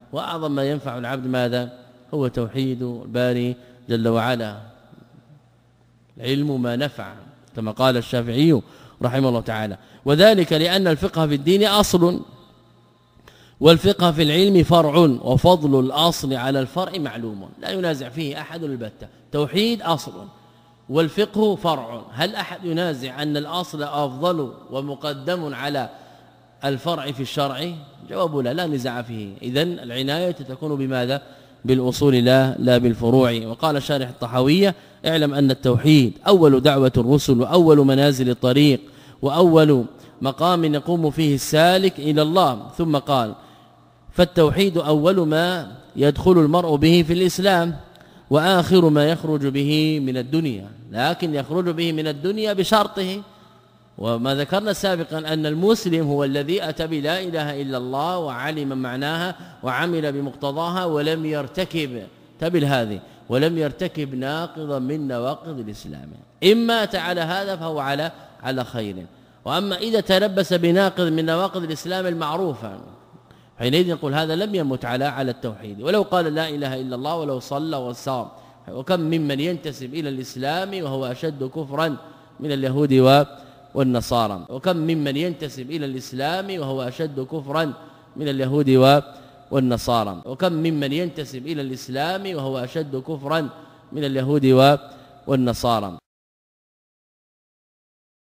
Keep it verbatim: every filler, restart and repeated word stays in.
وأعظم ما ينفع العبد ماذا؟ هو توحيد الباري جل وعلا. العلم ما نفع كما قال الشافعي رحمه الله تعالى، وذلك لأن الفقه في الدين أصل، والفقه في العلم فرع، وفضل الأصل على الفرع معلوم لا ينازع فيه أحد البتة. توحيد أصل والفقه فرع، هل أحد ينازع أن الأصل أفضل ومقدم على الفرع في الشرع؟ جواب لا، لا نزاع فيه. إذن العناية تكون بماذا؟ بالأصول لا لا بالفروع. وقال شارح الطحاوية: اعلم أن التوحيد أول دعوة الرسل، وأول منازل الطريق، وأول مقام يقوم فيه السالك إلى الله. ثم قال: فالتوحيد أول ما يدخل المرء به في الإسلام، وآخر ما يخرج به من الدنيا، لكن يخرج به من الدنيا بشرطه. وما ذكرنا سابقا أن المسلم هو الذي أتى بلا إله إلا الله وعلم معناها وعمل بمقتضاها ولم يرتكب تبل هذه ولم يرتكب ناقضا من نواقض الإسلام. إما أتى على هذا فهو على على خير، وأما إذا تلبس بناقض من نواقض الإسلام المعروفة حينئذ نقول هذا لم يمت على على التوحيد، ولو قال لا إله إلا الله ولو صلى وصام. وكم ممن ينتسب إلى الإسلام وهو أشد كفرا من اليهود والنصارى، وكم ممن ينتسب إلى الإسلام وهو أشد كفرا من اليهود والنصارى، وكم ممن ينتسب إلى الإسلام وهو أشد كفرا من اليهود والنصارى.